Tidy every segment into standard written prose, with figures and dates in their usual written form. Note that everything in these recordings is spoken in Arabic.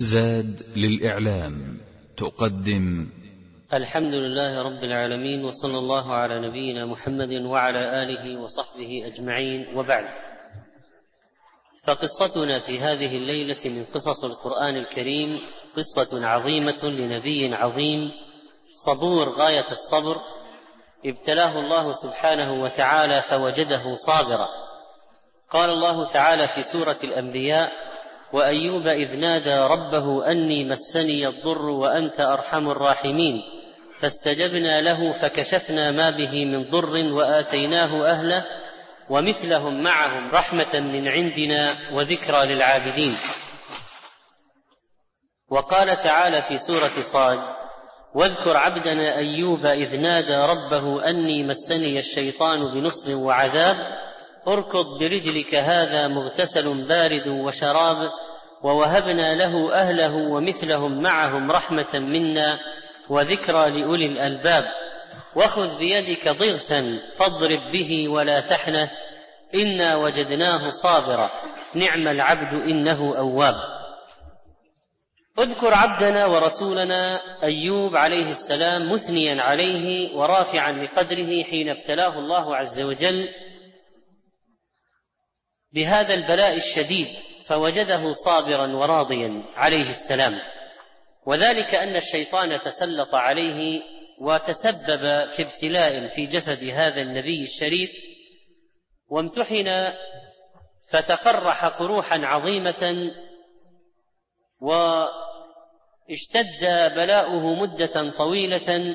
زاد للإعلام تقدم الحمد لله رب العالمين، وصلى الله على نبينا محمد وعلى آله وصحبه أجمعين، وبعد. فقصتنا في هذه الليلة من قصص القرآن الكريم قصة عظيمة لنبي عظيم صبور غاية الصبر، ابتلاه الله سبحانه وتعالى فوجده صابرا. قال الله تعالى في سورة الأنبياء: وأيوب إذ نادى ربه أني مسني الضر وأنت أرحم الراحمين فاستجبنا له فكشفنا ما به من ضر وآتيناه أهله ومثلهم معهم رحمة من عندنا وذكرى للعابدين. وقال تعالى في سورة صاد: واذكر عبدنا أيوب إذ نادى ربه أني مسني الشيطان بنصب وعذاب اركض برجلك هذا مغتسل بارد وشراب ووهبنا له أهله ومثلهم معهم رحمة منا وذكرى لأولي الألباب وخذ بيدك ضغثا فاضرب به ولا تحنث إنا وجدناه صابرا نعم العبد إنه أواب. اذكر عبدنا ورسولنا أيوب عليه السلام مثنيا عليه ورافعا لقدره حين ابتلاه الله عز وجل بهذا البلاء الشديد فوجده صابرا وراضيا عليه السلام، وذلك أن الشيطان تسلط عليه وتسبب في ابتلاء في جسد هذا النبي الشريف، وامتحن فتقرح قروحا عظيمة واشتد بلاؤه مدة طويلة.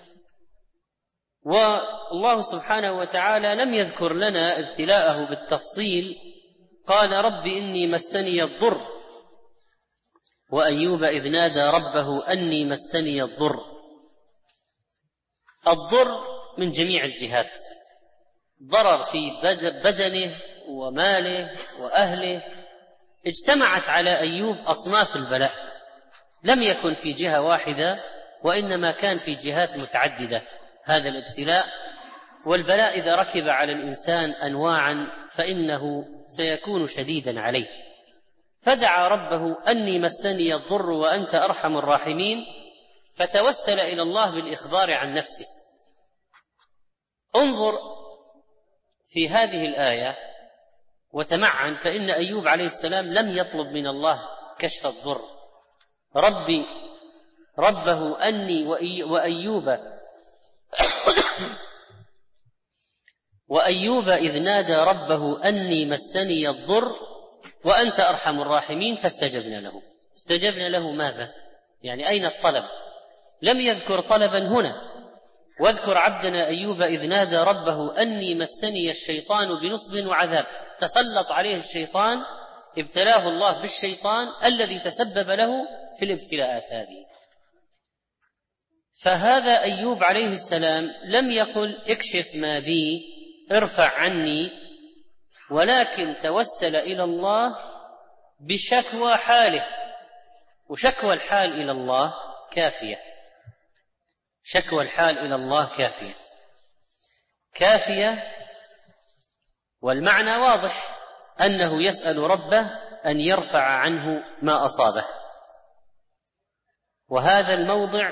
والله سبحانه وتعالى لم يذكر لنا ابتلاءه بالتفصيل، قال: رب إني مسني الضر. وأيوب إذ نادى ربه أني مسني الضر. الضر من جميع الجهات، ضرر في بدنه وماله وأهله. اجتمعت على أيوب أصناف البلاء، لم يكن في جهة واحدة وإنما كان في جهات متعددة هذا الابتلاء. والبلاء إذا ركب على الإنسان أنواعا فإنه سيكون شديدا عليه. فدعا ربه أني مسني الضر وأنت أرحم الراحمين، فتوسل إلى الله بالإخبار عن نفسه. انظر في هذه الآية وتمعن، فإن أيوب عليه السلام لم يطلب من الله كشف الضر. ربه أني وأيوب إذ نادى ربه أني مسني الضر وأنت أرحم الراحمين فاستجبنا له. استجبنا له ماذا؟ يعني أين الطلب؟ لم يذكر طلبا هنا. واذكر عبدنا أيوب إذ نادى ربه أني مسني الشيطان بنصب وعذاب، تسلط عليه الشيطان، ابتلاه الله بالشيطان الذي تسبب له في الابتلاءات هذه. فهذا أيوب عليه السلام لم يقل اكشف ما بي، ارفع عني، ولكن توسل إلى الله بشكوى حاله، وشكوى الحال إلى الله كافية. شكوى الحال إلى الله كافية، والمعنى واضح أنه يسأل ربه أن يرفع عنه ما أصابه. وهذا الموضع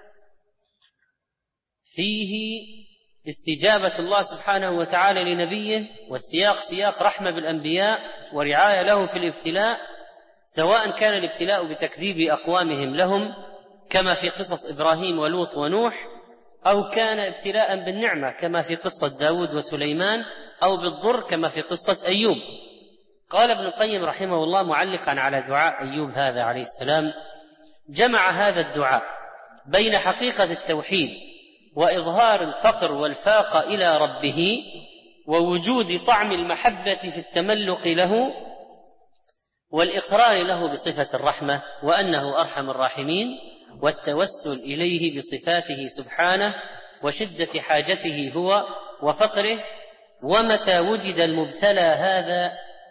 فيه استجابة الله سبحانه وتعالى لنبيه، والسياق سياق رحمة بالأنبياء ورعاية لهم في الابتلاء، سواء كان الابتلاء بتكذيب أقوامهم لهم كما في قصص إبراهيم ولوط ونوح، أو كان ابتلاء بالنعمة كما في قصة داود وسليمان، أو بالضر كما في قصة أيوب. قال ابن القيم رحمه الله معلقا على دعاء أيوب هذا عليه السلام: جمع هذا الدعاء بين حقيقة التوحيد وإظهار الفقر والفاقة إلى ربه ووجود طعم المحبة في التملق له والإقرار له بصفة الرحمة وأنه أرحم الراحمين، والتوسل إليه بصفاته سبحانه وشدة حاجته هو وفقره، ومتى وجد المبتلى هذا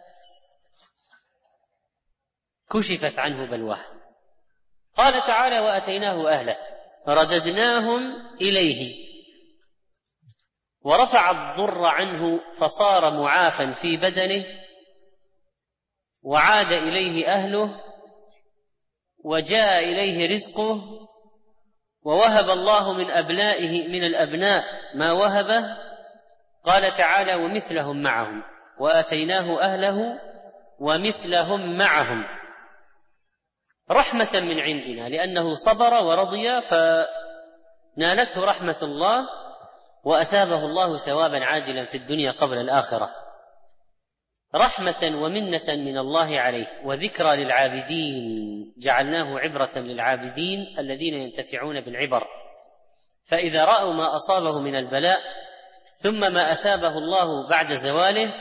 كشفت عنه بلواه. قال تعالى: وأتيناه أهله رددناهم إليه، ورفع الضر عنه فصار معافا في بدنه، وعاد إليه أهله وجاء إليه رزقه، ووهب الله من أبنائه من الأبناء ما وهبه، قال تعالى: ومثلهم معهم، وآتيناه أهله ومثلهم معهم، رحمة من عندنا، لأنه صبر ورضي فنالته رحمة الله، وأثابه الله ثوابا عاجلا في الدنيا قبل الآخرة، رحمة ومنة من الله عليه، وذكرى للعابدين، جعلناه عبرة للعابدين الذين ينتفعون بالعبر، فإذا رأوا ما أصابه من البلاء ثم ما أثابه الله بعد زواله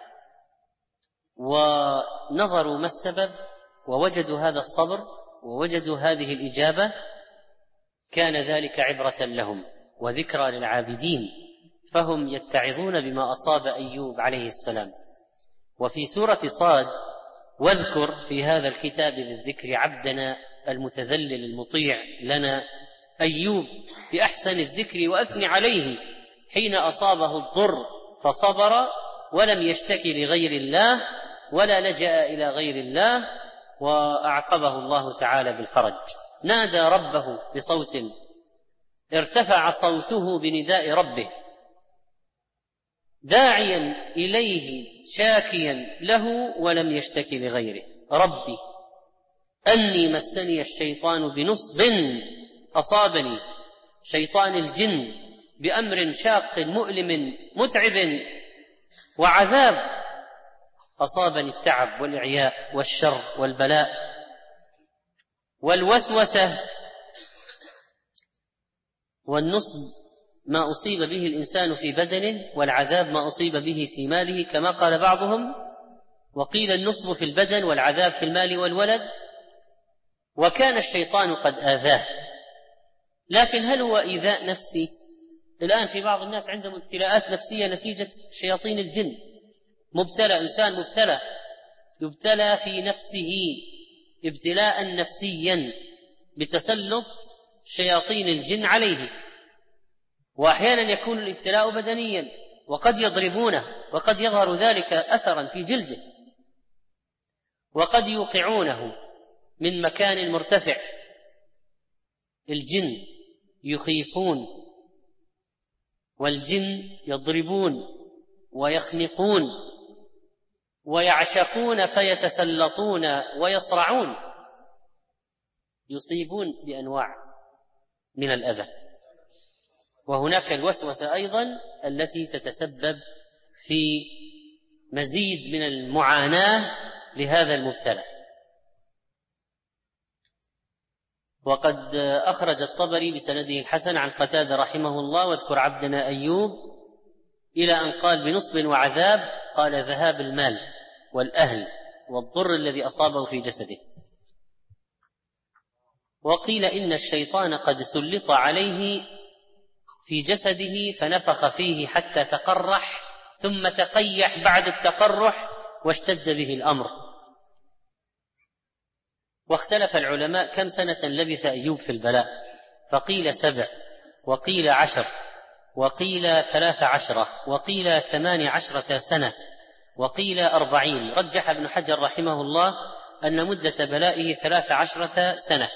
ونظروا ما السبب ووجدوا هذا الصبر ووجدوا هذه الإجابة، كان ذلك عبرة لهم وذكرى للعابدين، فهم يتعظون بما أصاب أيوب عليه السلام. وفي سورة صاد: واذكر في هذا الكتاب بالذكر عبدنا المتذلل المطيع لنا أيوب بأحسن الذكر وأثني عليه حين أصابه الضر فصبر ولم يشتكي لغير الله ولا لجأ إلى غير الله، وأعقبه الله تعالى بالفرج. نادى ربه بصوت ارتفع صوته بنداء ربه، داعيا إليه شاكيا له ولم يشتكي لغيره: ربي أني مسني الشيطان بنصب، أصابني شيطان الجن بأمر شاق مؤلم متعب، وعذاب أصابني التعب والإعياء والشر والبلاء والوسوسة والنصب ما أصيب به الإنسان في بدنه، والعذاب ما أصيب به في ماله، كما قال بعضهم، وقيل النصب في البدن والعذاب في المال والولد، وكان الشيطان قد آذاه. لكن هل هو إيذاء نفسي؟ الآن في بعض الناس عندهم ابتلاءات نفسية نتيجة شياطين الجن، مبتلى، إنسان مبتلى، يبتلى في نفسه ابتلاء نفسيا بتسلط شياطين الجن عليه. وأحيانا يكون الابتلاء بدنيا، وقد يضربونه، وقد يظهر ذلك أثرا في جلده، وقد يوقعونه من مكان مرتفع. الجن يخيفون، والجن يضربون ويخنقون ويعشقون فيتسلطون ويصرعون، يصيبون بأنواع من الأذى. وهناك الوسوسة أيضا التي تتسبب في مزيد من المعاناة لهذا المبتلى. وقد أخرج الطبري بسنده الحسن عن قتادة رحمه الله: واذكر عبدنا أيوب، إلى أن قال: بنصب وعذاب، قال: ذهاب المال والأهل والضر الذي أصابه في جسده. وقيل إن الشيطان قد سلط عليه في جسده فنفخ فيه حتى تقرح، ثم تقيح بعد التقرح واشتد به الأمر. واختلف العلماء كم سنة لبث أيوب في البلاء، فقيل 7، وقيل 10، وقيل 13، وقيل 18 سنة، وقيل 40. رجح ابن حجر رحمه الله أن مدة بلائه 13 سنة.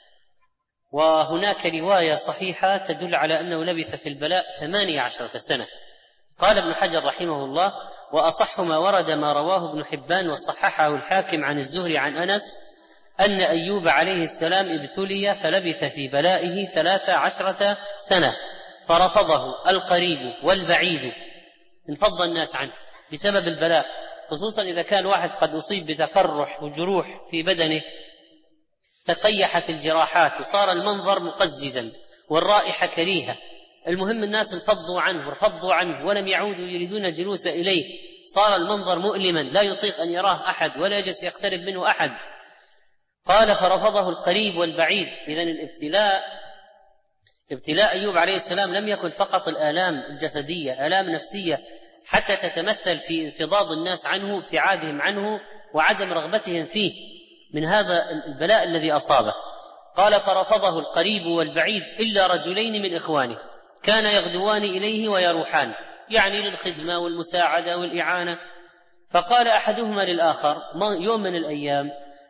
وهناك رواية صحيحة تدل على أنه لبث في البلاء 18 سنة. قال ابن حجر رحمه الله: وأصح ما ورد ما رواه ابن حبان وصححه الحاكم عن الزهري عن أنس أن أيوب عليه السلام ابتلي فلبث في بلائه 13 سنة، فرفضه القريب والبعيد، انفض الناس عنه بسبب البلاء، خصوصا إذا كان واحد قد أصيب بتقرح وجروح في بدنه، تقيحت الجراحات وصار المنظر مقززا والرائحة كريهة، المهم الناس انفضوا عنه ورفضوا عنه ولم يعودوا يريدون الجلوس إليه، صار المنظر مؤلما لا يطيق أن يراه أحد ولا يجلس يقترب منه أحد. قال: فرفضه القريب والبعيد. إذن ابتلاء أيوب عليه السلام لم يكن فقط الآلام الجسدية، آلام نفسية حتى تتمثل في انفضاض الناس عنه، ابتعادهم عنه، وعدم رغبتهم فيه من هذا البلاء الذي أصابه. قال: فرفضه القريب والبعيد إلا رجلين من إخوانه كان يغدوان إليه ويروحان، يعني للخدمة والمساعدة والإعانة. فقال أحدهما للآخر يوم من الأيام: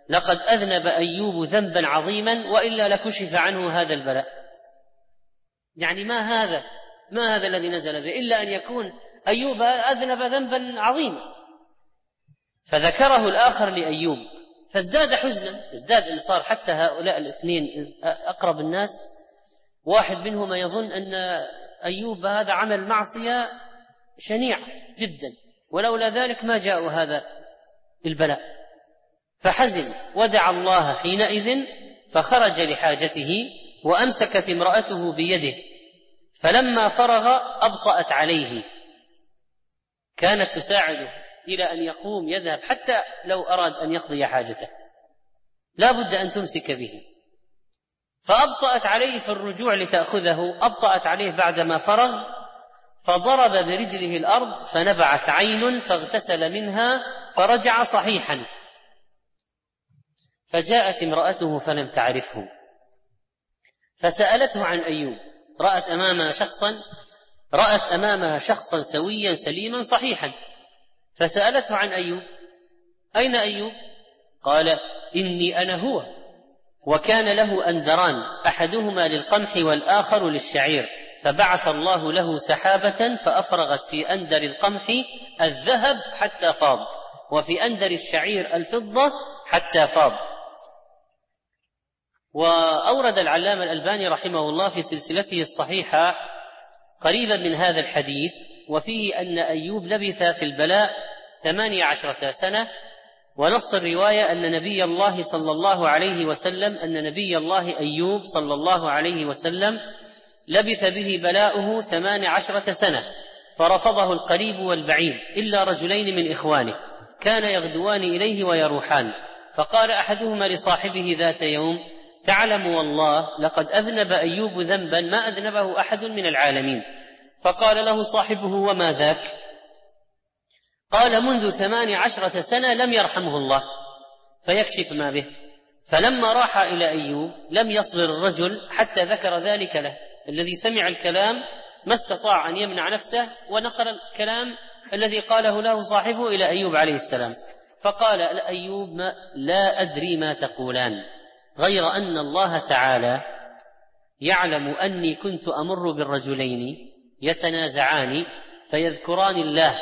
لقد أذنب أيوب ذنبا عظيما وإلا لكشف عنه هذا البلاء. يعني ما هذا الذي نزل به إلا أن يكون أيوب أذنب ذنبا عظيما. فذكره الآخر لأيوب فازداد حزنا، ازداد إنصار، حتى هؤلاء الاثنين أقرب الناس واحد منهما يظن أن أيوب هذا عمل معصية شنيعة جدا، ولولا ذلك ما جاء هذا البلاء. فحزن ودعا الله حينئذ فخرج لحاجته، وأمسكت امرأته بيده، فلما فرغ أبطأت عليه، كانت تساعده إلى أن يقوم يذهب، حتى لو أراد أن يقضي حاجته لا بد أن تمسك به. فأبطأت عليه في الرجوع لتأخذه، أبطأت عليه بعدما فرغ، فضرب برجله الأرض فنبعت عين فاغتسل منها فرجع صحيحا. فجاءت امرأته فلم تعرفه فسألته عن أيوب، رأت أمامها شخصا سويا سليما صحيحا، فسألته عن أيوب: أين أيوب؟ قال: إني أنا هو، وكان له أندران، أحدهما للقمح والآخر للشعير، فبعث الله له سحابة فأفرغت في أندر القمح الذهب حتى فاض، وفي أندر الشعير الفضة حتى فاض. وأورد العلامة الألباني رحمه الله في سلسلته الصحيحة قريبا من هذا الحديث، وفيه أن أيوب لبث في البلاء 18 سنة، ونص الرواية أن نبي الله أيوب صلى الله عليه وسلم لبث به بلاؤه 18 سنة، فرفضه القريب والبعيد إلا رجلين من إخوانه كان يغدوان إليه ويروحان، فقال أحدهما لصاحبه ذات يوم: تعلم والله لقد أذنب أيوب ذنبا ما أذنبه أحد من العالمين. فقال له صاحبه: وما ذاك؟ قال: منذ 18 سنة لم يرحمه الله فيكشف ما به. فلما راح إلى أيوب لم يصبر الرجل حتى ذكر ذلك له. الذي سمع الكلام ما استطاع أن يمنع نفسه، ونقل الكلام الذي قاله له صاحبه إلى أيوب عليه السلام، فقال أيوب: لا أدري ما تقولان، غير أن الله تعالى يعلم أني كنت أمر بالرجلين يتنازعان فيذكران الله،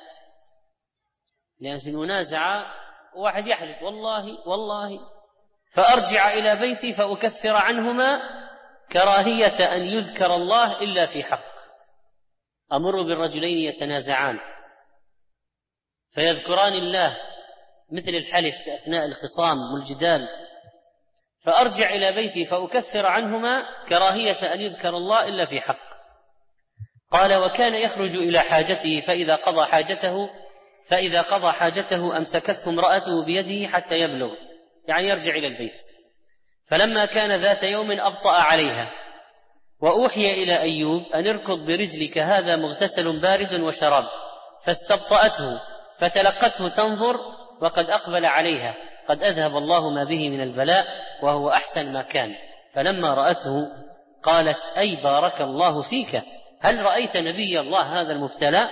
لأن في المنازعة واحد يحلف والله فأرجع إلى بيتي فأكفر عنهما كراهية أن يذكر الله إلا في حق. أمر بالرجلين يتنازعان فيذكران الله مثل الحلف في أثناء الخصام والجدال، فأرجع إلى بيتي فأكفر عنهما كراهية أن يذكر الله إلا في حق. قال: وكان يخرج إلى حاجته فإذا قضى حاجته أمسكته امرأته بيده حتى يبلغ، يعني يرجع إلى البيت. فلما كان ذات يوم أبطأ عليها، وأوحي إلى أيوب أن اركض برجلك، هذا مغتسل بارد وشراب، فاستبطأته فتلقته تنظر وقد أقبل عليها، قد أذهب الله ما به من البلاء وهو أحسن ما كان. فلما رأته قالت: أي بارك الله فيك، هل رأيت نبي الله هذا المبتلى؟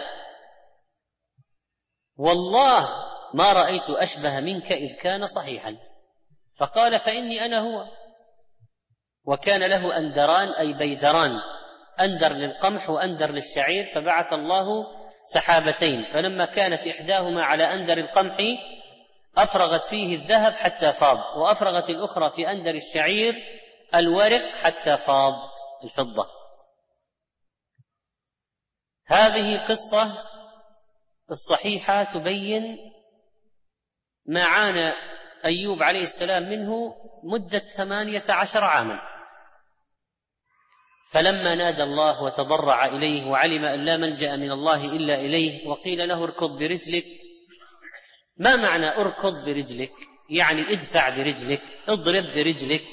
والله ما رأيت أشبه منك إذ كان صحيحا. فقال: فإني أنا هو. وكان له أندران أي بيدران، أندر للقمح وأندر للشعير، فبعث الله سحابتين، فلما كانت إحداهما على أندر القمح أفرغت فيه الذهب حتى فاض، وأفرغت الأخرى في أندر الشعير الورق حتى فاض الفضة. هذه القصة الصحيحة تبين ما عانى أيوب عليه السلام منه مدة 18 عاما. فلما نادى الله وتضرع إليه وعلم أن لا ملجأ من الله إلا إليه، وقيل له اركض برجلك. ما معنى اركض برجلك؟ يعني ادفع برجلك، اضرب برجلك.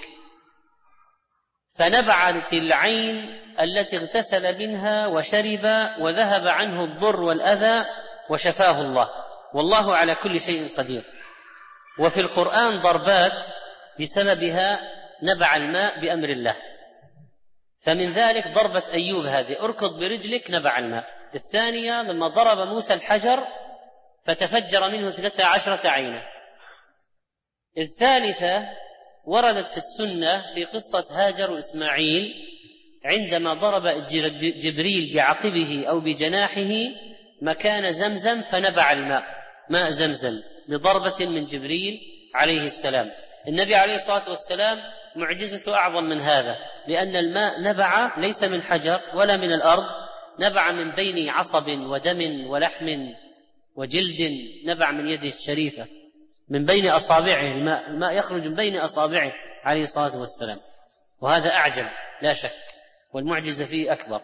فنبعت العين التي اغتسل منها وشرب وذهب عنه الضر والأذى وشفاه الله، والله على كل شيء قدير. وفي القرآن ضربات بسببها نبع الماء بأمر الله، فمن ذلك ضربة أيوب هذه اركض برجلك نبع الماء. الثانية لما ضرب موسى الحجر فتفجر منه 13 عينا. الثالثة وردت في السنة في قصة هاجر وإسماعيل عندما ضرب جبريل بعقبه أو بجناحه مكان زمزم فنبع الماء، ماء زمزم بضربة من جبريل عليه السلام. النبي عليه الصلاة والسلام معجزته أعظم من هذا، لأن الماء نبع ليس من حجر ولا من الأرض، نبع من بين عصب ودم ولحم وجلد، نبع من يده الشريفة من بين أصابعه، الماء يخرج من بين أصابعه عليه الصلاة والسلام، وهذا أعجب لا شك، والمعجزة فيه أكبر.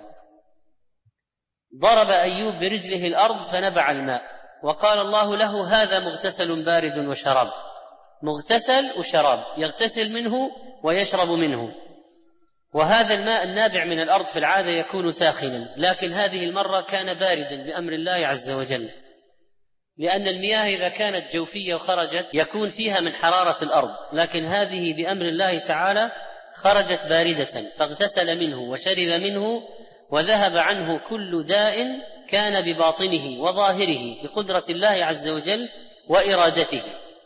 ضرب أيوب برجله الأرض فنبع الماء، وقال الله له هذا مغتسل بارد وشراب، مغتسل وشراب، يغتسل منه ويشرب منه. وهذا الماء النابع من الأرض في العادة يكون ساخنا، لكن هذه المرة كان باردا بأمر الله عز وجل، لأن المياه إذا كانت جوفية وخرجت يكون فيها من حرارة الأرض، لكن هذه بأمر الله تعالى خرجت باردة، فاغتسل منه وشرب منه، وذهب عنه كل داء كان بباطنه وظاهره بقدرة الله عز وجل وإرادته.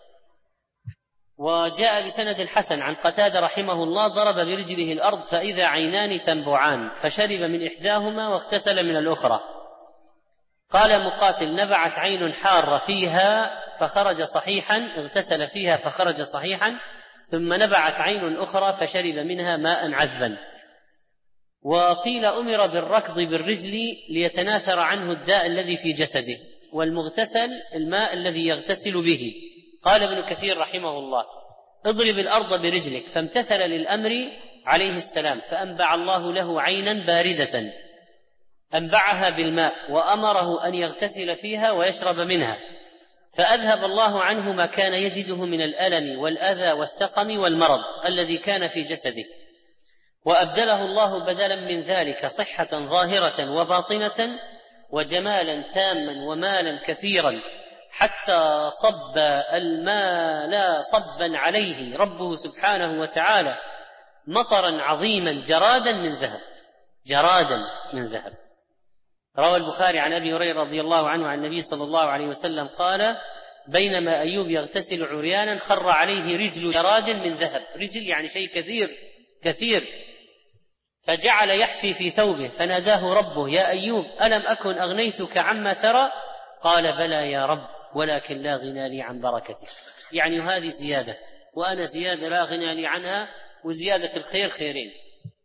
وجاء بسند الحسن عن قتادة رحمه الله ضرب برجله الأرض فإذا عينان تنبعان، فشرب من إحداهما واغتسل من الأخرى. قال مقاتل نبعت عين حارة فيها فخرج صحيحا، اغتسل فيها فخرج صحيحا، ثم نبعت عين أخرى فشرب منها ماء عذبا. وقيل أمر بالركض بالرجل ليتناثر عنه الداء الذي في جسده، والمغتسل الماء الذي يغتسل به. قال ابن كثير رحمه الله اضرب الأرض برجلك، فامتثل للأمر عليه السلام، فأنبع الله له عينا باردة أنبعها بالماء، وأمره أن يغتسل فيها ويشرب منها، فأذهب الله عنه ما كان يجده من الألم والأذى والسقم والمرض الذي كان في جسده، وأبدله الله بدلا من ذلك صحة ظاهرة وباطنة وجمالا تاما ومالا كثيرا، حتى صب الماء صبا عليه ربه سبحانه وتعالى مطرا عظيما جرادا من ذهب، جرادا من ذهب. روى البخاري عن أبي هريرة رضي الله عنه عن النبي صلى الله عليه وسلم قال بينما أيوب يغتسل عريانا خر عليه رجل جراد من ذهب، رجل يعني شيء كثير كثير، فجعل يحفي في ثوبه، فناداه ربه يا أيوب ألم أكن أغنيتك عما ترى؟ قال بلى يا رب ولكن لا غنى لي عن بركتك، يعني هذه زيادة وأنا زيادة لا غنى لي عنها، وزيادة الخير خيرين.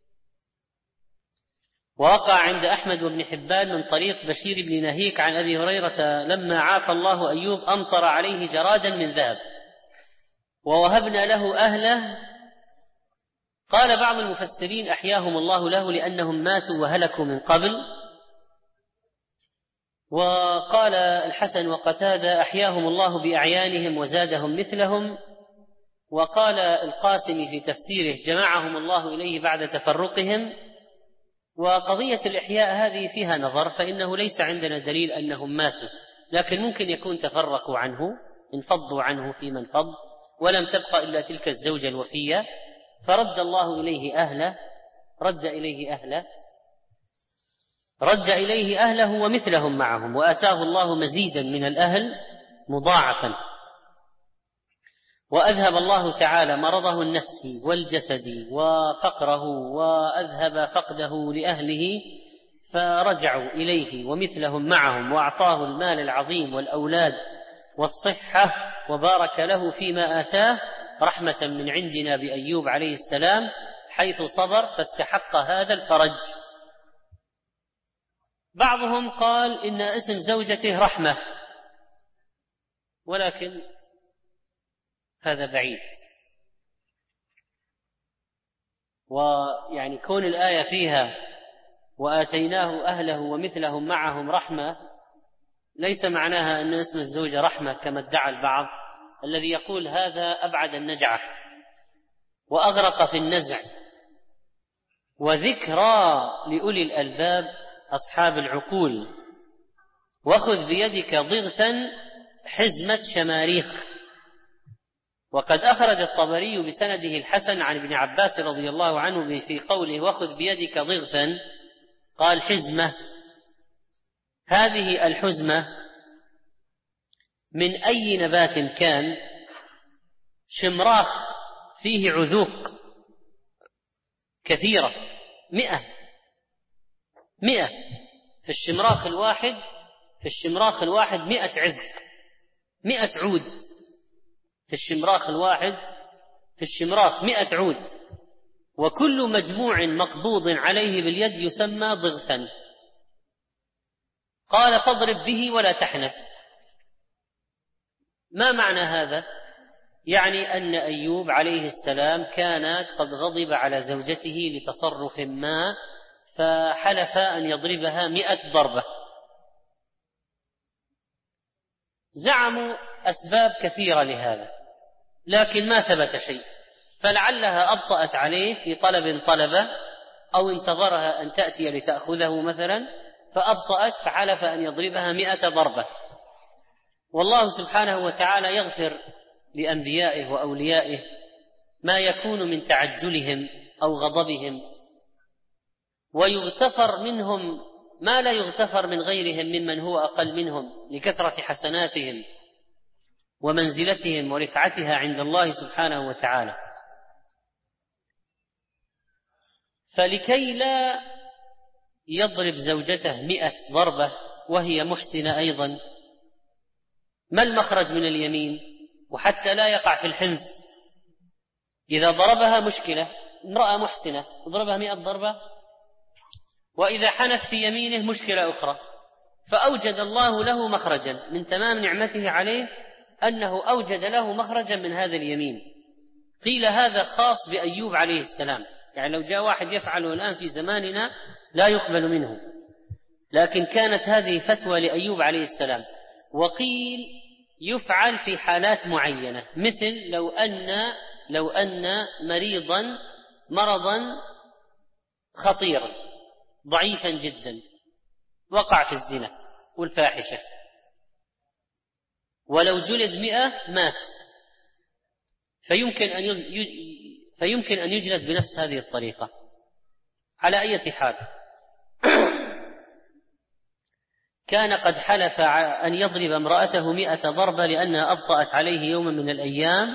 ووقع عند أحمد وابن حبان من طريق بشير بن نهيك عن أبي هريرة لما عافى الله أيوب أمطر عليه جرادا من ذهب ووهبنا له أهله. قال بعض المفسرين أحياهم الله له لأنهم ماتوا وهلكوا من قبل، وقال الحسن وقتادة أحياهم الله بأعيانهم وزادهم مثلهم. وقال القاسمي في تفسيره جمعهم الله إليه بعد تفرقهم. وقضية الإحياء هذه فيها نظر، فإنه ليس عندنا دليل أنهم ماتوا، لكن ممكن يكون تفرقوا عنه، انفضوا عنه في من فض، ولم تبقى إلا تلك الزوجة الوفية، فرد الله إليه أهله، رد إليه أهله ومثلهم معهم، وآتاه الله مزيدا من الأهل مضاعفا. وأذهب الله تعالى مرضه النفسي والجسدي وفقره، وأذهب فقده لأهله فرجعوا إليه ومثلهم معهم، وأعطاه المال العظيم والأولاد والصحة، وبارك له فيما آتاه رحمة من عندنا بأيوب عليه السلام حيث صبر فاستحق هذا الفرج. بعضهم قال إن اسم زوجته رحمة، ولكن هذا بعيد، ويعني كون الآية فيها وآتيناه أهله ومثلهم معهم رحمة ليس معناها أن اسم الزوجة رحمة كما ادعى البعض، الذي يقول هذا أبعد النجعة وأغرق في النزع. وذكرى لأولي الألباب أصحاب العقول، وخذ بيدك ضغثا حزمة شماريخ. وقد أخرج الطبري بسنده الحسن عن ابن عباس رضي الله عنه في قوله وخذ بيدك ضغثا قال حزمة. هذه الحزمة من أي نبات كان شمراخ فيه عذوق كثيرة، 100 في الشمراخ الواحد 100 عذق، 100 عود في الشمراخ الواحد، في الشمراخ 100 عود، وكل مجموع مقبوض عليه باليد يسمى ضغثا. قال فاضرب به ولا تحنث. ما معنى هذا؟ يعني أن أيوب عليه السلام كان قد غضب على زوجته لتصرف ما، فحلف أن يضربها 100 ضربة. زعموا أسباب كثيرة لهذا، لكن ما ثبت شيء، فلعلها أبطأت عليه في طلبة، أو انتظرها أن تأتي لتأخذه مثلا فأبطأت، فحلف أن يضربها 100 ضربة. والله سبحانه وتعالى يغفر لأنبيائه وأوليائه ما يكون من تعجلهم أو غضبهم، ويغتفر منهم ما لا يغتفر من غيرهم ممن هو أقل منهم لكثرة حسناتهم ومنزلتهم ورفعتها عند الله سبحانه وتعالى. فلكي لا يضرب زوجته 100 ضربة وهي محسنة أيضا، ما المخرج من اليمين؟ وحتى لا يقع في الحنث، إذا ضربها مشكلة، امرأة محسنة ضربها 100 ضربة، وإذا حنث في يمينه مشكلة أخرى. فأوجد الله له مخرجا من تمام نعمته عليه، أنه أوجد له مخرجا من هذا اليمين. قيل هذا خاص بأيوب عليه السلام، يعني لو جاء واحد يفعله الآن في زماننا لا يقبل منه، لكن كانت هذه فتوى لأيوب عليه السلام. وقيل يفعل في حالات معينة، مثل لو أن مرضا خطيرا ضعيفا جدا وقع في الزنا والفاحشة، ولو جلد 100 مات، فيمكن أن يجلد بنفس هذه الطريقة. على أي حال، كان قد حلف أن يضرب امرأته 100 ضربة لأنها أبطأت عليه يوما من الأيام،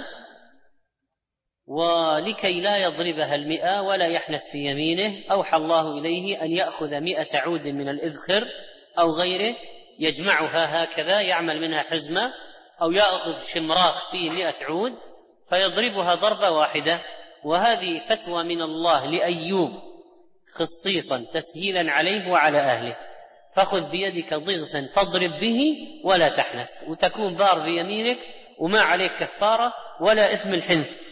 ولكي لا يضربها 100 ولا يحنث في يمينه أوحى الله إليه أن يأخذ 100 عود من الإذخر أو غيره، يجمعها هكذا يعمل منها حزمة، أو يأخذ شمراخ فيه 100 عود فيضربها ضربة واحدة. وهذه فتوى من الله لأيوب خصيصا تسهيلا عليه وعلى أهله. فخذ بيدك ضغثا فاضرب به ولا تحنث، وتكون بار بيمينك وما عليك كفارة ولا إثم الحنث.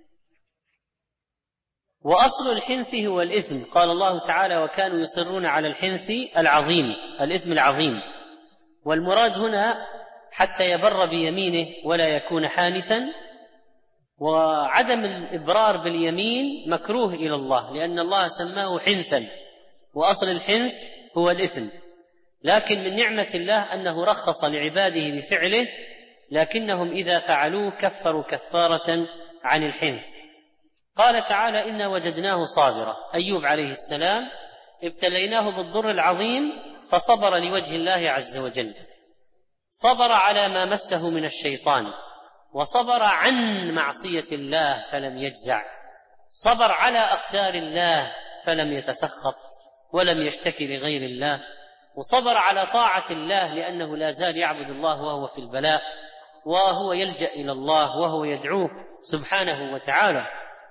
وأصل الحنث هو الإثم، قال الله تعالى وكانوا يصرون على الحنث العظيم، الإثم العظيم. والمراد هنا حتى يبر بيمينه ولا يكون حانثا. وعدم الإبرار باليمين مكروه إلى الله، لأن الله سماه حنثا، وأصل الحنث هو الإثم. لكن من نعمة الله أنه رخص لعباده بفعله، لكنهم إذا فعلوه كفروا كفارة عن الحنث. قال تعالى إنا وجدناه صابرا، أيوب عليه السلام ابتليناه بالضر العظيم فصبر لوجه الله عز وجل، صبر على ما مسه من الشيطان، وصبر عن معصية الله فلم يجزع، صبر على أقدار الله فلم يتسخط ولم يشتكي لغير الله، وصبر على طاعة الله لأنه لا زال يعبد الله وهو في البلاء، وهو يلجأ إلى الله وهو يدعوه سبحانه وتعالى.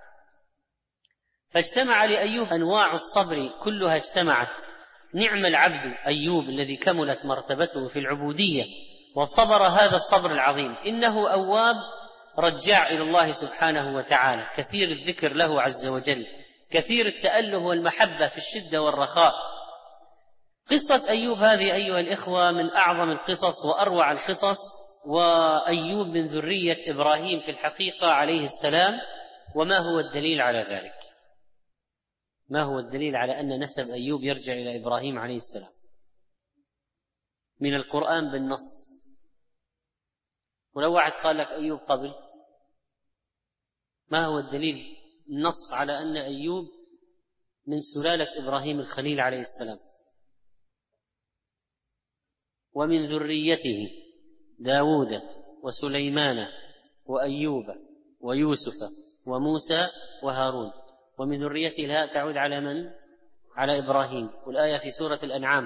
فاجتمع لأيوب أنواع الصبر كلها اجتمعت. نعم العبد أيوب الذي كملت مرتبته في العبودية وصبر هذا الصبر العظيم، إنه أواب رجع إلى الله سبحانه وتعالى، كثير الذكر له عز وجل، كثير التأله والمحبة في الشدة والرخاء. قصة أيوب هذه أيها الإخوة من أعظم القصص وأروع القصص، وأيوب من ذرية إبراهيم في الحقيقة عليه السلام. وما هو الدليل على ذلك؟ ما هو الدليل على أن نسب أيوب يرجع إلى إبراهيم عليه السلام؟ من القرآن بالنص. ولو واحد قال لك أيوب قبل، ما هو الدليل النص على أن أيوب من سلالة إبراهيم الخليل عليه السلام ومن ذريته داود وسليمان وأيوب ويوسف وموسى وهارون. ومن ذريته الهاء تعود على من؟ على إبراهيم. والآية في سورة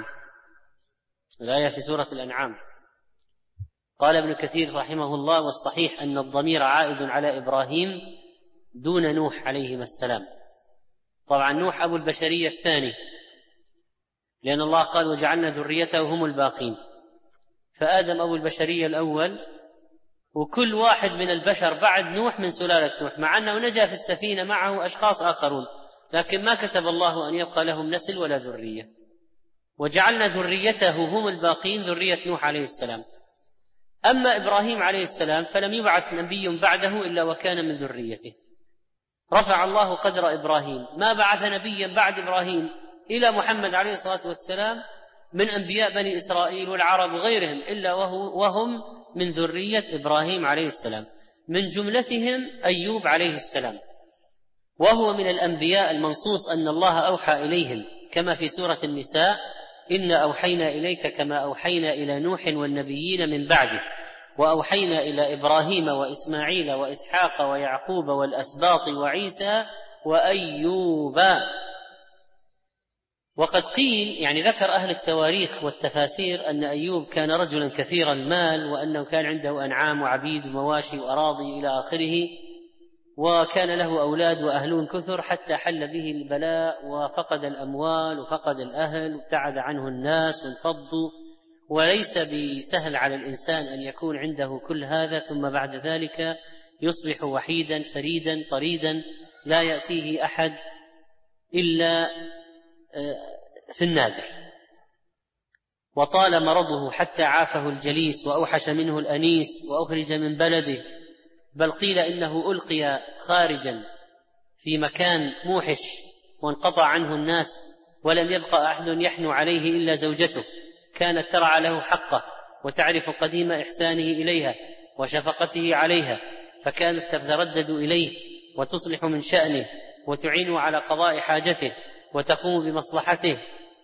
الأنعام. قال ابن كثير رحمه الله: والصحيح أن الضمير عائد على إبراهيم دون نوح عليهما السلام. طبعا نوح أبو البشرية الثاني، لأن الله قال: وجعلنا ذريته هم الباقين. فآدم أبو البشرية الأول، وكل واحد من البشر بعد نوح من سلالة نوح، مع أنه نجا في السفينة معه أشخاص آخرون، لكن ما كتب الله أن يبقى لهم نسل ولا ذرية. وجعلنا ذريته هم الباقين، ذرية نوح عليه السلام. أما إبراهيم عليه السلام فلم يبعث نبي بعده إلا وكان من ذريته. رفع الله قدر إبراهيم، ما بعث نبيا بعد إبراهيم إلى محمد عليه الصلاة والسلام من أنبياء بني إسرائيل والعرب وغيرهم إلا وهم من ذرية إبراهيم عليه السلام، من جملتهم أيوب عليه السلام، وهو من الأنبياء المنصوص أن الله أوحى إليهم، كما في سورة النساء: إنا أوحينا إليك كما أوحينا إلى نوح والنبيين من بعده، وأوحينا إلى إبراهيم وإسماعيل وإسحاق ويعقوب والأسباط وعيسى وأيوب. وقد قيل، يعني ذكر أهل التواريخ والتفاسير، أن أيوب كان رجلا كثير المال، وأنه كان عنده أنعام وعبيد ومواشي وأراضي إلى آخره، وكان له أولاد وأهلون كثر، حتى حل به البلاء وفقد الأموال وفقد الأهل وابتعد عنه الناس وانفضوا. وليس بسهل على الإنسان أن يكون عنده كل هذا ثم بعد ذلك يصبح وحيدا فريدا طريدا لا يأتيه أحد إلا في النادر. وطال مرضه حتى عافه الجليس وأوحش منه الأنيس وأخرج من بلده، بل قيل إنه ألقي خارجا في مكان موحش وانقطع عنه الناس، ولم يبقى أحد يحنو عليه إلا زوجته، كانت ترعى له حقه وتعرف قديم إحسانه إليها وشفقته عليها، فكانت تتردد إليه وتصلح من شأنه وتعين على قضاء حاجته وتقوم بمصلحته،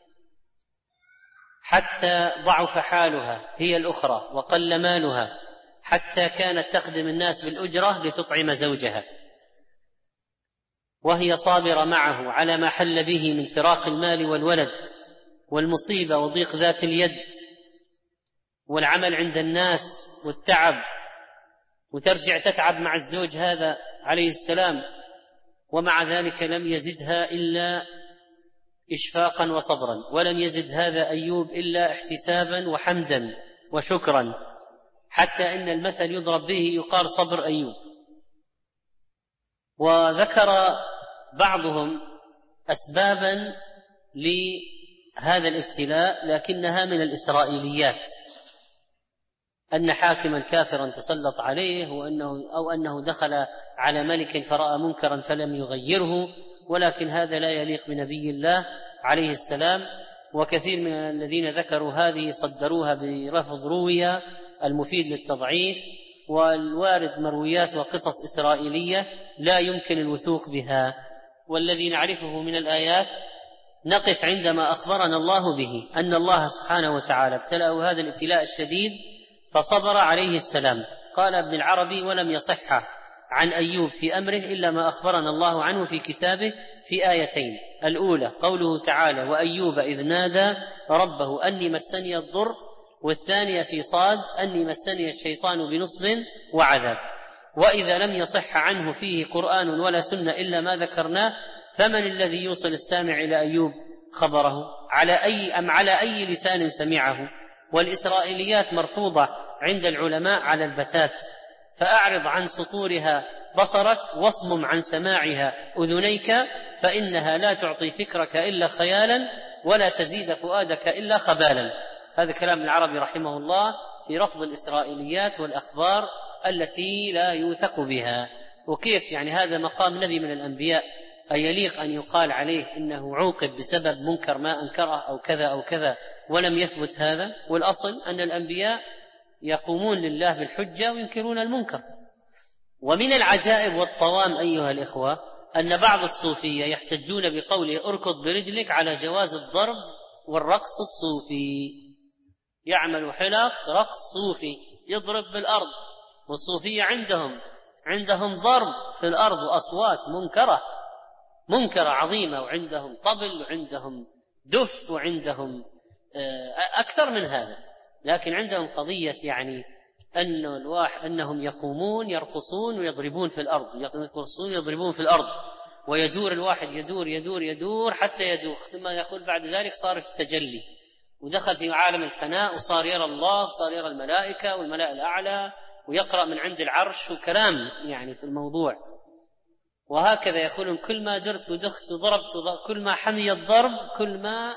حتى ضعف حالها هي الأخرى وقل مالها، حتى كانت تخدم الناس بالأجرة لتطعم زوجها، وهي صابرة معه على ما حل به من فراق المال والولد والمصيبة وضيق ذات اليد والعمل عند الناس والتعب، وترجع تتعب مع الزوج هذا عليه السلام، ومع ذلك لم يزدها إلا إشفاقا وصبرا، ولم يزد هذا أيوب إلا احتسابا وحمدا وشكرا، حتى إن المثل يضرب به يقال صبر أيوب. وذكر بعضهم أسبابا لهذا الابتلاء لكنها من الإسرائيليات، أن حاكما كافرا تسلط عليه، أو أنه دخل على ملك فرأى منكرا فلم يغيره، ولكن هذا لا يليق بنبي الله عليه السلام. وكثير من الذين ذكروا هذه صدروها برفض روية المفيد للتضعيف، والوارد مرويات وقصص إسرائيلية لا يمكن الوثوق بها. والذي نعرفه من الآيات نقف عندما أخبرنا الله به أن الله سبحانه وتعالى ابتلأه هذا الابتلاء الشديد فصبر عليه السلام. قال ابن العربي: ولم يصح عن أيوب في أمره إلا ما أخبرنا الله عنه في كتابه في آيتين: الأولى قوله تعالى: وأيوب إذ نادى ربه أني مسني الضر، والثانية في صاد: أني مسني الشيطان بنصب وعذاب. وإذا لم يصح عنه فيه قرآن ولا سنة إلا ما ذكرناه، فمن الذي يوصل السامع إلى أيوب خبره؟ على أي لسان سمعه؟ والإسرائيليات مرفوضة عند العلماء على البتات، فأعرض عن سطورها بصرك واصمم عن سماعها أذنيك، فإنها لا تعطي فكرك إلا خيالا ولا تزيد فؤادك إلا خبالا. هذا كلام العربي رحمه الله في رفض الإسرائيليات والأخبار التي لا يوثق بها. وكيف يعني هذا مقام نبي من الأنبياء أيليق أن يقال عليه إنه عوقب بسبب منكر ما أنكره أو كذا أو كذا ولم يثبت هذا؟ والأصل أن الأنبياء يقومون لله بالحجة وينكرون المنكر. ومن العجائب والطوام أيها الإخوة أن بعض الصوفية يحتجون بقوله اركض برجلك على جواز الضرب والرقص الصوفي، يعمل حلق رقص صوفي يضرب بالأرض. والصوفية عندهم ضرب في الأرض وأصوات منكرة عظيمة، وعندهم طبل وعندهم دف وعندهم أكثر من هذا، لكن عندهم قضية يعني أنهم يقومون يرقصون ويضربون في الأرض، ويدور الواحد يدور حتى يدوخ، ثم يقول بعد ذلك صار في التجلي ودخل في عالم الفناء وصار يرى الله وصار يرى الملائكة والملائكة الأعلى ويقرأ من عند العرش وكلام يعني في الموضوع. وهكذا يقولون كل ما درت ودخت وضربت كل ما حمي الضرب كل ما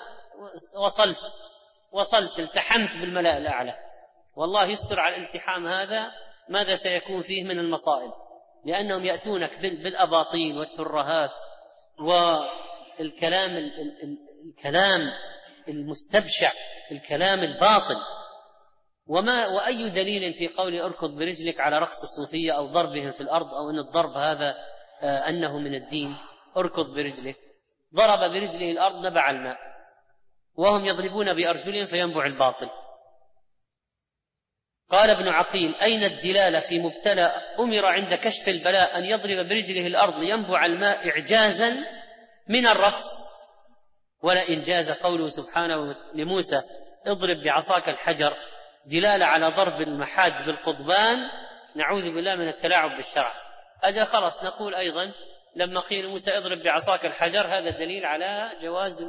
وصلت التحمت بالملأ الأعلى. والله يستر على الالتحام هذا ماذا سيكون فيه من المصائب، لأنهم يأتونك بالأباطيل والترهات والكلام الكلام المستبشع، الكلام الباطل. وأي دليل في قول اركض برجلك على رقص الصوفية أو ضربهم في الأرض، أو أن الضرب هذا أنه من الدين؟ اركض برجلك، ضرب برجله الأرض نبع الماء، وهم يضربون بأرجلهم فينبع الباطل. قال ابن عقيل: أين الدلالة في مبتلى أمر عند كشف البلاء أن يضرب برجله الأرض لينبع الماء إعجازا من الرقص، ولا إنجاز قوله سبحانه لموسى اضرب بعصاك الحجر دلالة على ضرب المحاج بالقضبان؟ نعوذ بالله من التلاعب بالشرع. أجل خلاص نقول أيضا لما قيل موسى اضرب بعصاك الحجر هذا دليل على جواز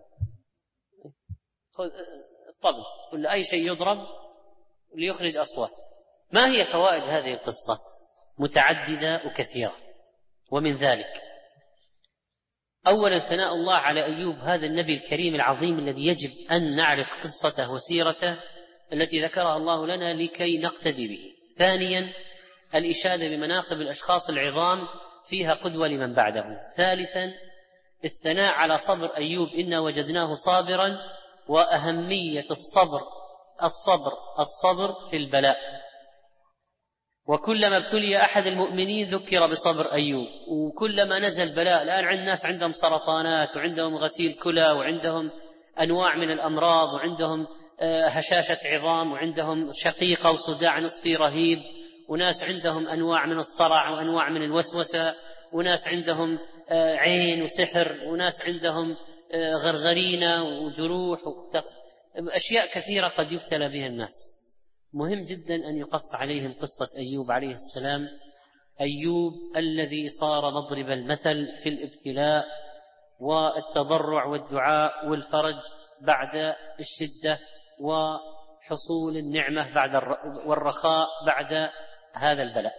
الطبل ولا أي شيء يضرب ليخرج أصوات. ما هي فوائد هذه القصة؟ متعددة وكثيرة، ومن ذلك أولا ثناء الله على أيوب، هذا النبي الكريم العظيم الذي يجب أن نعرف قصته وسيرته التي ذكرها الله لنا لكي نقتدي به. ثانيا الإشادة بمناقب الأشخاص العظام فيها قدوة لمن بعده. ثالثا الثناء على صبر أيوب، إنا وجدناه صابرا، وأهمية الصبر في البلاء. وكلما ابتلي أحد المؤمنين ذكر بصبر أيوب، وكلما نزل بلاء. الآن عند الناس عندهم سرطانات وعندهم غسيل كلى وعندهم أنواع من الأمراض وعندهم هشاشة عظام وعندهم شقيقة وصداع نصفي رهيب، وناس عندهم أنواع من الصرع وأنواع من الوسوسة، وناس عندهم عين وسحر، وناس عندهم غرغرينة وجروح أشياء كثيرة قد يبتلى بها الناس. مهم جدا أن يقص عليهم قصة أيوب عليه السلام، أيوب الذي صار مضرب المثل في الابتلاء والتضرع والدعاء والفرج بعد الشدة وحصول النعمة والرخاء بعد هذا البلاء.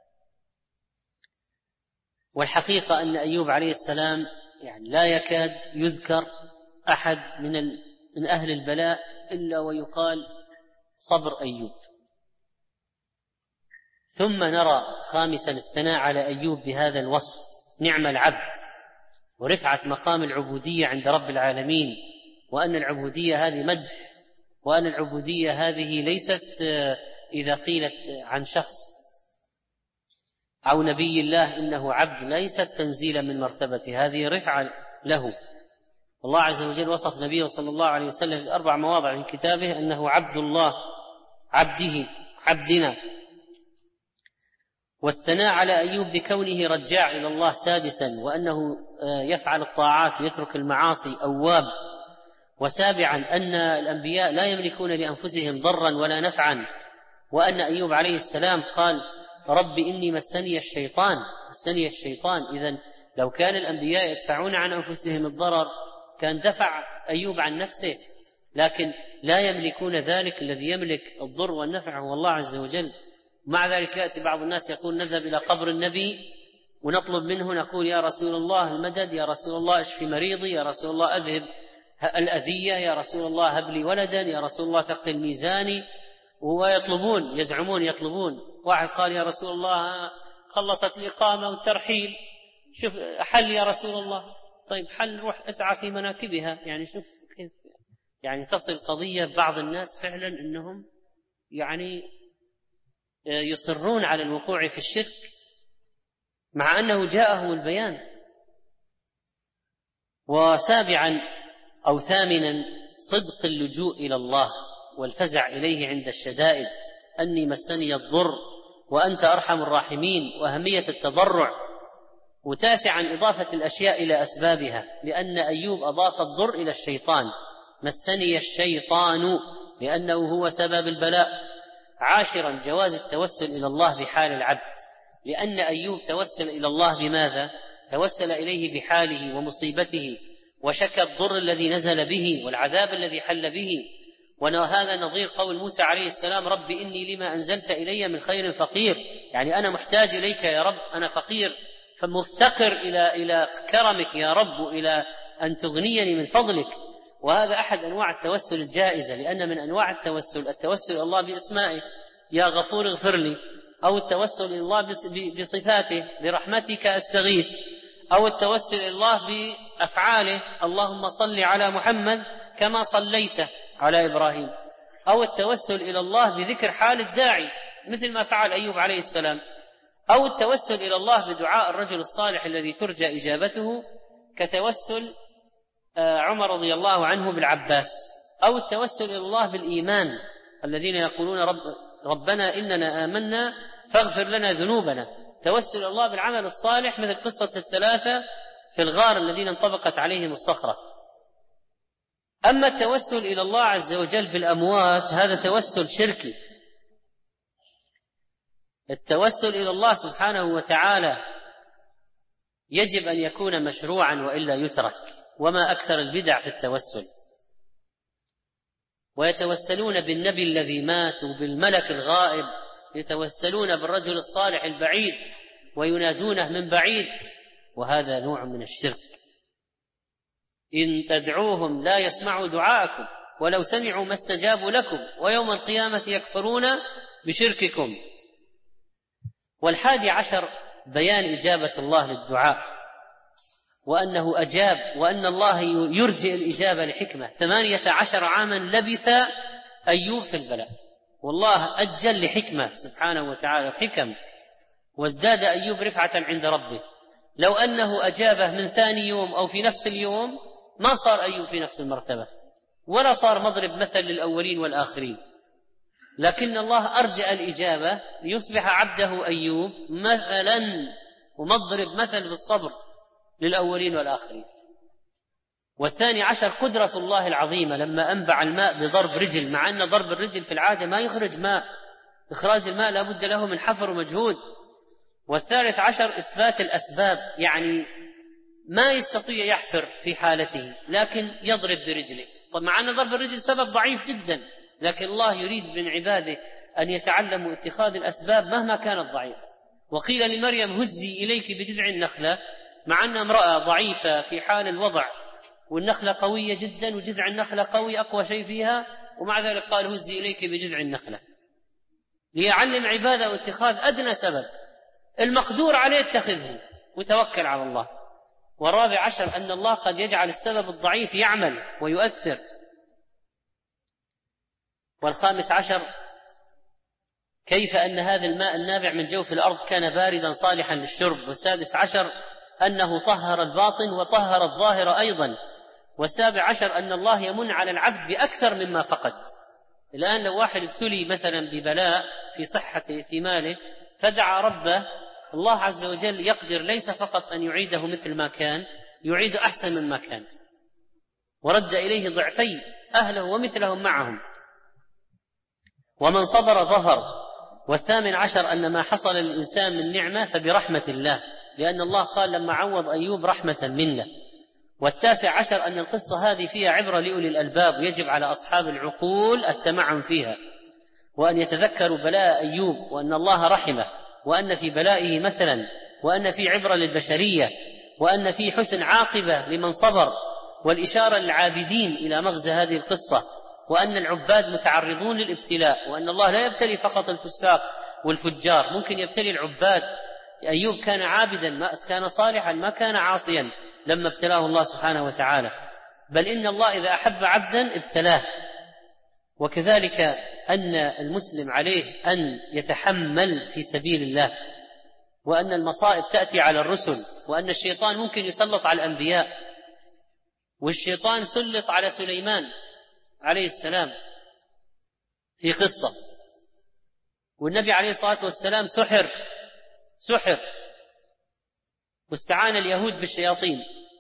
والحقيقة أن أيوب عليه السلام يعني لا يكاد يذكر أحد من أهل البلاء إلا ويقال صبر أيوب. ثم نرى خامسا الثناء على أيوب بهذا الوصف، نعم العبد، ورفعة مقام العبودية عند رب العالمين، وأن العبودية هذه مدح، وأن العبودية هذه ليست إذا قيلت عن شخص أو نبي الله إنه عبد ليست تنزيلا من مرتبته، هذه رفعة له. الله عز وجل وصف نبيه صلى الله عليه وسلم في 4 مواضع من كتابه أنه عبد الله، عبدنا. والثناء على أيوب بكونه رجاع إلى الله سادسا، وأنه يفعل الطاعات ويترك المعاصي أواب. وسابعا أن الأنبياء لا يملكون لأنفسهم ضرا ولا نفعا، وأن أيوب عليه السلام قال رب إني مسني الشيطان. إذن لو كان الأنبياء يدفعون عن أنفسهم الضرر كان دفع أيوب عن نفسه، لكن لا يملكون ذلك. الذي يملك الضر والنفع هو الله عز وجل. مع ذلك يأتي بعض الناس يقول نذهب إلى قبر النبي ونطلب منه، نقول يا رسول الله المدد، يا رسول الله اشفي مريضي، يا رسول الله أذهب الأذية، يا رسول الله هب لي ولدا، يا رسول الله ثقل ميزاني. ويطلبون يطلبون. واحد قال يا رسول الله خلصت الإقامة والترحيل، شوف حل يا رسول الله. طيب حل، روح اسعى في مناكبها. يعني شوف كيف يعني تصل قضية بعض الناس فعلا أنهم يعني يصرون على الوقوع في الشرك مع أنه جاءهم البيان. وسابعا أو ثامنا صدق اللجوء إلى الله والفزع إليه عند الشدائد، أني مسني الضر وأنت أرحم الراحمين، وأهمية التضرع. وتاسعا إضافة الأشياء إلى أسبابها، لأن أيوب أضاف الضر إلى الشيطان، مسني الشيطان، لأنه هو سبب البلاء. عاشرا جواز التوسل إلى الله بحال العبد، لأن أيوب توسل إلى الله بماذا؟ توسل إليه بحاله ومصيبته، وشكى الضر الذي نزل به والعذاب الذي حل به. وهذا نظير قول موسى عليه السلام: رب إني لما أنزلت إلي من خير فقير، يعني أنا محتاج إليك يا رب، أنا فقير فمفتقر إلى كرمك يا رب، إلى أن تغنيني من فضلك. وهذا أحد أنواع التوسل الجائزة، لأن من أنواع التوسل إلى الله بأسمائه يا غفور اغفر لي، أو التوسل إلى الله بصفاته برحمتك أستغيث، أو التوسل إلى الله بأفعاله اللهم صل على محمد كما صليت على إبراهيم، أو التوسل إلى الله بذكر حال الداعي مثل ما فعل أيوب عليه السلام، أو التوسل إلى الله بدعاء الرجل الصالح الذي ترجى إجابته كتوسل عمر رضي الله عنه بالعباس، أو التوسل إلى الله بالإيمان الذين يقولون ربنا إننا آمنا فاغفر لنا ذنوبنا. توسل إلى الله بالعمل الصالح مثل قصة الثلاثة في الغار الذين انطبقت عليهم الصخرة. أما التوسل إلى الله عز وجل بالأموات هذا توسل شركي. التوسل إلى الله سبحانه وتعالى يجب أن يكون مشروعا وإلا يترك، وما أكثر البدع في التوسل. ويتوسلون بالنبي الذي مات وبالملك الغائب، يتوسلون بالرجل الصالح البعيد وينادونه من بعيد، وهذا نوع من الشرك. إن تدعوهم لا يسمعوا دعاءكم ولو سمعوا ما استجابوا لكم ويوم القيامة يكفرون بشرككم. 11 بيان إجابة الله للدعاء، وأنه أجاب، وأن الله يرجئ الإجابة لحكمة. 18 عاما لبث أيوب في البلاء، والله أجل لحكمة سبحانه وتعالى حكم، وازداد أيوب رفعة عند ربه. لو أنه أجابه من ثاني يوم أو في نفس اليوم ما صار أيوب في نفس المرتبة، ولا صار مضرب مثل للأولين والآخرين، لكن الله أرجأ الإجابة ليصبح عبده أيوب مثلا ومضرب مثل بالصبر للأولين والآخرين. 12 قدرة الله العظيمة لما أنبع الماء بضرب رجل، مع أن ضرب الرجل في العادة ما يخرج ماء، إخراج الماء لا بد له من حفر ومجهود. 13 إثبات الأسباب، يعني ما يستطيع يحفر في حالته لكن يضرب برجله. طب مع أن ضرب الرجل سبب ضعيف جدا، لكن الله يريد من عباده أن يتعلموا اتخاذ الأسباب مهما كانت ضعيفة. وقيل لمريم هزي إليك بجذع النخلة، مع أن امرأة ضعيفة في حال الوضع والنخلة قوية جدا وجذع النخلة قوي أقوى شيء فيها، ومع ذلك قال هزي إليك بجذع النخلة، ليعلم عباده اتخاذ أدنى سبب المقدور عليه اتخذه وتوكل على الله. 14 أن الله قد يجعل السبب الضعيف يعمل ويؤثر. 15 كيف أن هذا الماء النابع من جوف الأرض كان باردا صالحا للشرب. 16 أنه طهر الباطن وطهر الظاهر أيضا. 17 أن الله يمن على العبد بأكثر مما فقد. الآن لو واحد ابتلي مثلا ببلاء في صحته في ماله فدعا ربه، الله عز وجل يقدر ليس فقط أن يعيده مثل ما كان، يعيد أحسن مما كان، ورد إليه ضعفي أهله ومثلهم معهم، ومن صبر ظفر. 18 أن ما حصل للإنسان من نعمة فبرحمة الله، لأن الله قال لما عوض أيوب رحمة منه. 19 أن القصة هذه فيها عبرة لأولي الألباب، ويجب على أصحاب العقول التمعن فيها، وأن يتذكروا بلاء أيوب، وأن الله رحمه، وأن في بلائه مثلا، وأن في عبرة للبشرية، وأن في حسن عاقبة لمن صبر، والإشارة للعابدين إلى مغزى هذه القصة، وأن العباد متعرضون للابتلاء، وأن الله لا يبتلي فقط الفساق والفجار، ممكن يبتلي العباد. أيوب كان عابدا، ما كان صالحا، ما كان عاصيا لما ابتلاه الله سبحانه وتعالى، بل إن الله إذا أحب عبدا ابتلاه. وكذلك أن المسلم عليه أن يتحمل في سبيل الله، وأن المصائب تأتي على الرسل، وأن الشيطان ممكن يسلط على الأنبياء، والشيطان سلط على سليمان عليه السلام في قصة، والنبي عليه الصلاة والسلام سحر واستعان اليهود بالشياطين.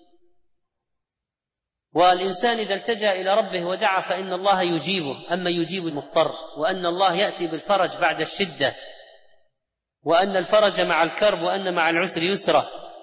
والإنسان إذا التجأ إلى ربه ودعا فإن الله يجيبه، أما يجيب المضطر، وأن الله يأتي بالفرج بعد الشدة، وأن الفرج مع الكرب، وأن مع العسر يسرا،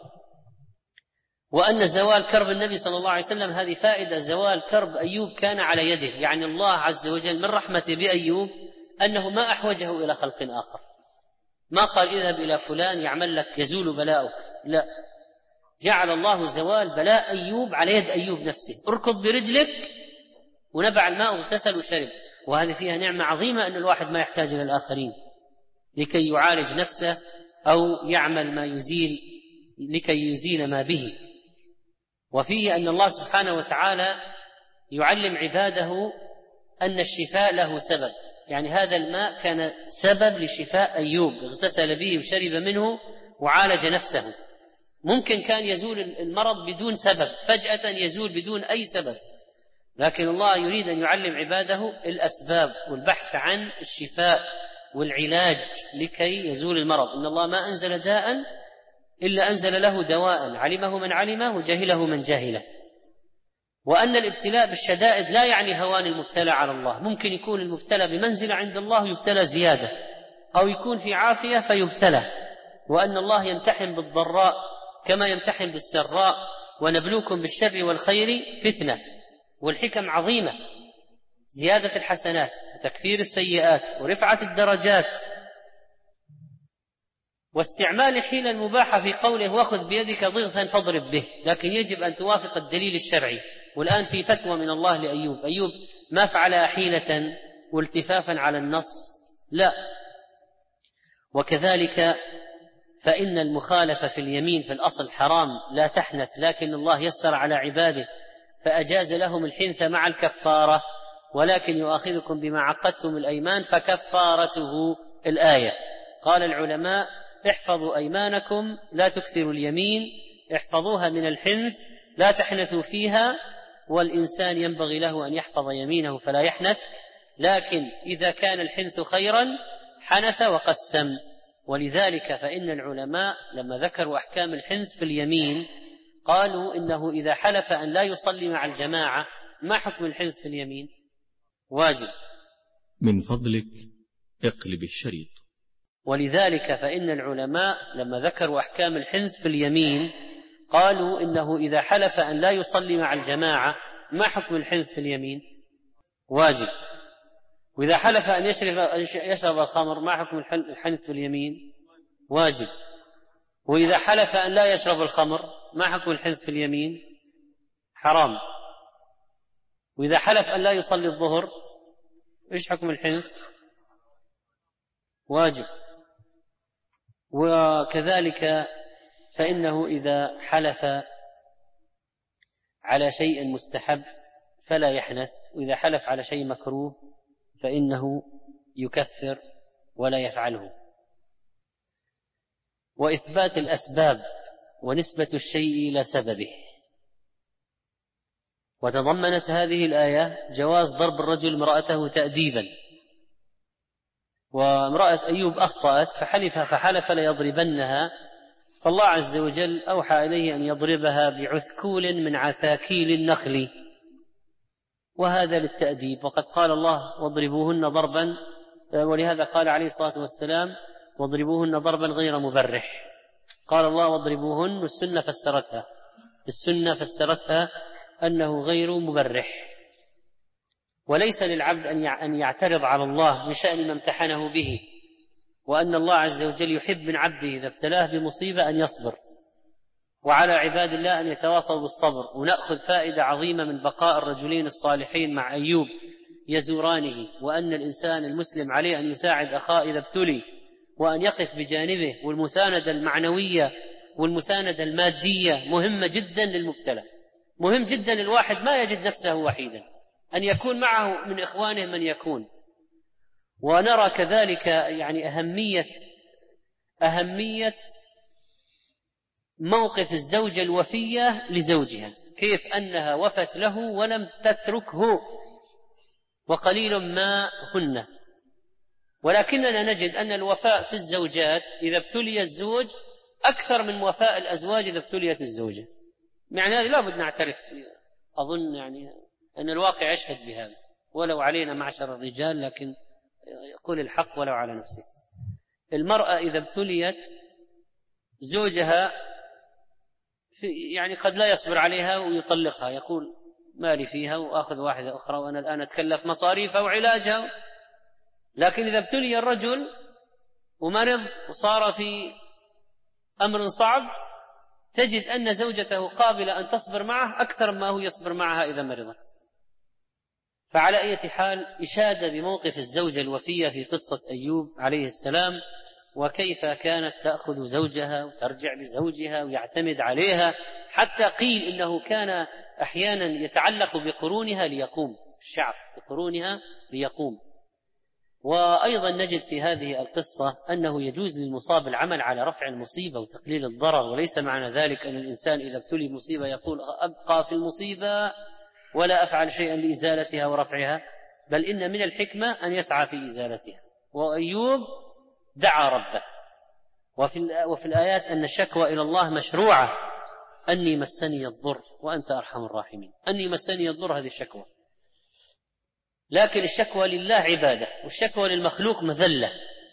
وأن زوال كرب النبي صلى الله عليه وسلم هذه فائدة. زوال كرب أيوب كان على يده، يعني الله عز وجل من رحمته بأيوب أنه ما أحوجه إلى خلق آخر، ما قال اذهب إلى فلان يعمل لك يزول بلاؤك، لا، جعل الله زوال بلاء أيوب على يد أيوب نفسه. اركض برجلك ونبع الماء واغتسل وشرب. وهذه فيها نعمة عظيمة أن الواحد ما يحتاج إلى الآخرين لكي يعالج نفسه أو يعمل ما يزيل لكي يزيل ما به. وفيه أن الله سبحانه وتعالى يعلم عباده أن الشفاء له سبب، يعني هذا الماء كان سبب لشفاء أيوب، اغتسل به وشرب منه وعالج نفسه. ممكن كان يزول المرض بدون سبب، فجأة يزول بدون أي سبب، لكن الله يريد أن يعلم عباده الأسباب والبحث عن الشفاء والعلاج لكي يزول المرض. إن الله ما أنزل داء إلا أنزل له دواء، علمه من علمه وجهله من جهله. وأن الابتلاء بالشدائد لا يعني هوان المبتلى على الله، ممكن يكون المبتلى بمنزلة عند الله يبتلى زيادة، أو يكون في عافية فيبتلى. وأن الله يمتحن بالضراء كما يمتحن بالسراء، ونبلوكم بالشر والخير فتنة. والحكم عظيمة، زيادة الحسنات وتكفير السيئات ورفعة الدرجات، واستعمال الحيلة المباحة في قوله واخذ بيدك ضغثا فاضرب به، لكن يجب أن توافق الدليل الشرعي. والآن في فتوى من الله لأيوب، أيوب ما فعل حيلة والتفافا على النص، لا. وكذلك فإن المخالفة في اليمين في الأصل حرام لا تحنث، لكن الله يسر على عباده فأجاز لهم الحنث مع الكفارة، ولكن يؤاخذكم بما عقدتم الأيمان فكفارته الآية. قال العلماء احفظوا أيمانكم لا تكثروا اليمين، احفظوها من الحنث لا تحنثوا فيها، والإنسان ينبغي له أن يحفظ يمينه فلا يحنث، لكن إذا كان الحنث خيرا حنث وقسم. ولذلك فإن العلماء لما ذكروا أحكام الحنث في اليمين قالوا إنه إذا حلف أن لا يصلي مع الجماعة، ما حكم الحنث في اليمين؟ واجب. من فضلك اقلب الشريط. ولذلك فإن العلماء لما ذكروا أحكام الحنث في اليمين قالوا إنه إذا حلف أن لا يصلي مع الجماعة، ما حكم الحنث في اليمين؟ واجب. وإذا حلف أن يشرب الخمر، ما حكم الحنث في اليمين؟ واجب. وإذا حلف أن لا يشرب الخمر، ما حكم الحنث في اليمين؟ حرام. وإذا حلف أن لا يصلي الظهر، إيش حكم الحنث؟ واجب. وكذلك فإنه إذا حلف على شيء مستحب فلا يحنث، وإذا حلف على شيء مكروه فإنه يكفر ولا يفعله. وإثبات الأسباب ونسبة الشيء إلى سببه. وتضمنت هذه الآية جواز ضرب الرجل امرأته تأديبا. وامرأة أيوب أخطأت فحلف ليضربنها، فالله عز وجل أوحى إليه أن يضربها بعثكول من عثاكيل النخل، وهذا للتأديب. وقد قال الله واضربوهن ضربا، ولهذا قال عليه الصلاة والسلام واضربوهن ضربا غير مبرح. قال الله واضربوهن، السنة فسرتها أنه غير مبرح. وليس للعبد أن يعترض على الله بشأن ما امتحنه به، وأن الله عز وجل يحب من عبده إذا ابتلاه بمصيبة أن يصبر، وعلى عباد الله أن يتواصلوا بالصبر. ونأخذ فائدة عظيمة من بقاء الرجلين الصالحين مع أيوب يزورانه، وأن الإنسان المسلم عليه أن يساعد أخاه إذا ابتلي، وأن يقف بجانبه. والمساندة المعنوية والمساندة المادية مهمة جدا للمبتلى. مهم جدا الواحد ما يجد نفسه وحيدا، أن يكون معه من إخوانه من يكون. ونرى كذلك يعني أهمية موقف الزوجة الوفية لزوجها، كيف أنها وفت له ولم تتركه، وقليل ما هن. ولكننا نجد أن الوفاء في الزوجات إذا ابتلي الزوج أكثر من وفاء الأزواج إذا ابتليت الزوجة. يعني هذه لا بد نعترف، أظن يعني أن الواقع يشهد بهذا، ولو علينا معشر الرجال، لكن يقول الحق ولو على نفسه. المرأة إذا ابتليت زوجها يعني قد لا يصبر عليها ويطلقها، يقول ما لي فيها وآخذ واحدة أخرى وأنا الآن أتكلف مصاريفها وعلاجها. لكن إذا ابتلي الرجل ومرض وصار في أمر صعب تجد أن زوجته قابلة أن تصبر معه أكثر ما هو يصبر معها إذا مرضت. فعلى أي حال إشادة بموقف الزوجة الوفية في قصة أيوب عليه السلام، وكيف كانت تأخذ زوجها وترجع لزوجها ويعتمد عليها، حتى قيل إنه كان أحيانا يتعلق بقرونها ليقوم، الشعر بقرونها ليقوم. وأيضا نجد في هذه القصة أنه يجوز للمصاب العمل على رفع المصيبة وتقليل الضرر، وليس معنى ذلك أن الإنسان إذا ابتلي مصيبة يقول أبقى في المصيبة ولا أفعل شيئا لإزالتها ورفعها، بل إن من الحكمة أن يسعى في إزالتها. وأيوب دعا ربه. وفي الآيات أن الشكوى إلى الله مشروعة، أني مسني الضر وأنت أرحم الراحمين. أني مسني الضر هذه الشكوى، لكن الشكوى لله عبادة، والشكوى للمخلوق مذلة.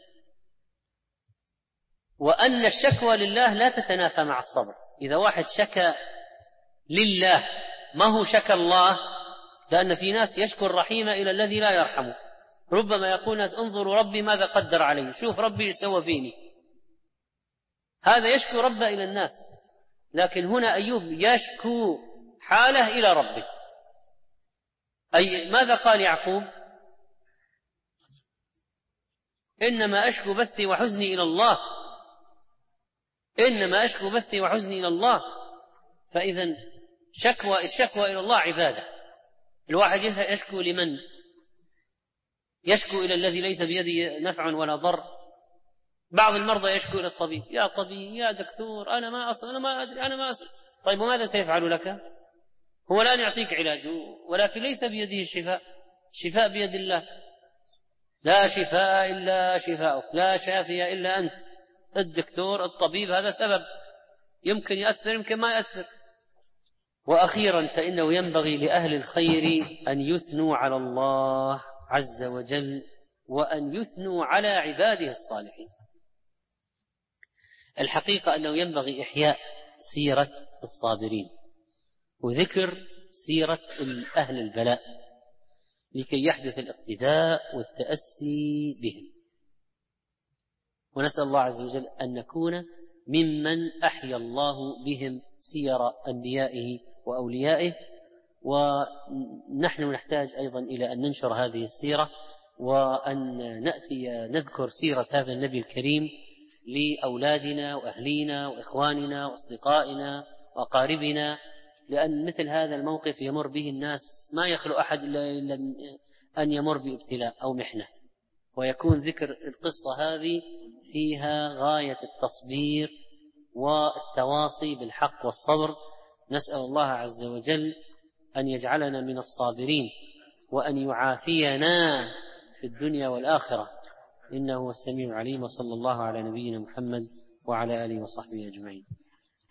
وأن الشكوى لله لا تتنافى مع الصبر. إذا واحد شكى لله ما هو شكى الله، لأن في ناس يشكو الرحيم إلى الذي لا يرحمه. ربما يقول ناس انظروا ربي ماذا قدر علي، شوف ربي يسوى فيني، هذا يشكو ربه إلى الناس. لكن هنا أيوب يشكو حاله إلى ربه. أي ماذا قال يعقوب؟ إنما أشكو بثي وحزني إلى الله، إنما أشكو بثي وحزني إلى الله. فإذا الشكوى إلى الله عبادة. الواحد يشكو لمن؟ يشكو إلى الذي ليس بيده نفع ولا ضر. بعض المرضى يشكو إلى الطبيب، يا طبيب يا دكتور أنا ما أدري أنا ما أسأل. طيب وماذا سيفعل لك؟ هو الآن يعطيك علاجه، ولكن ليس بيده الشفاء، الشفاء بيد الله. لا شفاء إلا شفاؤك، لا شافي إلا أنت. الدكتور الطبيب هذا سبب، يمكن يأثر يمكن ما يأثر. وأخيرا فإنه ينبغي لأهل الخير أن يثنوا على الله عز وجل، وأن يثنوا على عباده الصالحين. الحقيقة أنه ينبغي إحياء سيرة الصابرين وذكر سيرة أهل البلاء لكي يحدث الاقتداء والتأسي بهم. ونسأل الله عز وجل أن نكون ممن أحيا الله بهم سير أنبيائه وأوليائه. ونحن نحتاج أيضا إلى أن ننشر هذه السيرة، وأن نأتي نذكر سيرة هذا النبي الكريم لأولادنا وأهلينا وإخواننا وأصدقائنا وأقاربنا، لأن مثل هذا الموقف يمر به الناس ما يخلو أحد إلا أن يمر بابتلاء أو محنة، ويكون ذكر القصة هذه فيها غاية التصبير والتواصي بالحق والصبر. نسأل الله عز وجل أن يجعلنا من الصابرين، وأن يعافينا في الدنيا والآخرة، إنه هو السميع العليم. وصلى الله على نبينا محمد وعلى آله وصحبه أجمعين.